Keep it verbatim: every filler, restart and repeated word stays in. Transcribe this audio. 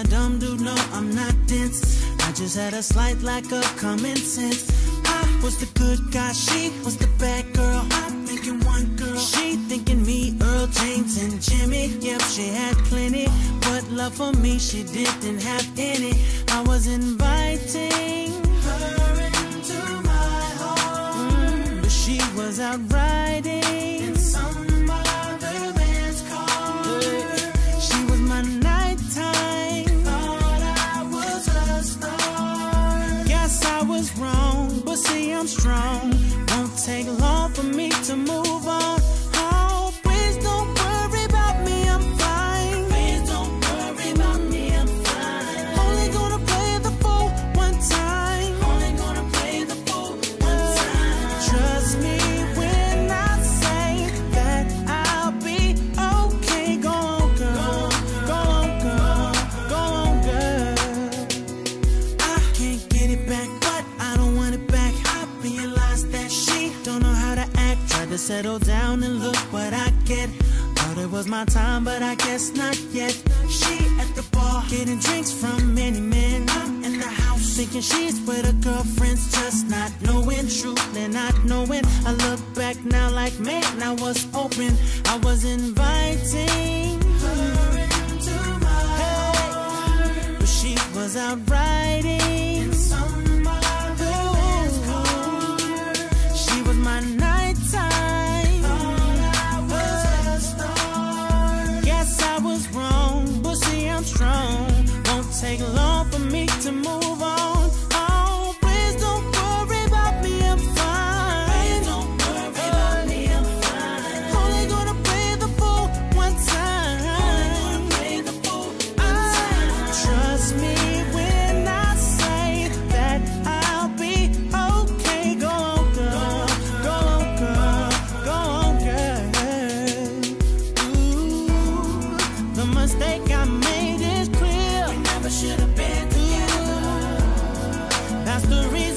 a dumb dude, no, I'm not dense. I just had a slight lack of common sense. I was the good guy, she was the bad girl. I'm thinking one girl, she thinking me, Earl, James, and Jimmy. Yep, she had plenty, but love for me she didn't have any. I was inviting her into my home, mm, but she was out riding in some other man's car. Yeah. She was my nighttime, thought I was a star. Guess I was wrong, but see I'm strong. Won't take long for me to move on. Oh, please don't worry about me, I'm fine. Please don't worry about me, I'm fine. Only gonna play the fool one time. Only gonna play the fool one time. Trust me when I say that I'll be okay. Go on, girl. Go on, girl. Go on, girl. I can't get it back, but I don't want it back. I realized that she don't know how to act. Tried to settle down and look what I get. Thought it was my time, but I guess not yet. She at the bar, getting drinks from many men. I'm in the house, thinking she's with her girlfriends, just not knowing, truly not knowing. I look back now like, man, I was open. I was inviting her into my heart, but she was out riding in some other man's car. She was my nighttime, thought I was a star. Guess I was wrong, but see I'm strong. Won't take long for me to move on. Oh, please don't worry about me, I'm fine. Please don't worry about me, I'm fine. Only gonna play the fool one time. Only gonna play the fool one time. Trust me when I say that I'll be okay. Go on, girl. Go on, girl. Go on, girl. Ooh, the mistake I made is clear. We never should have been together. That's the reason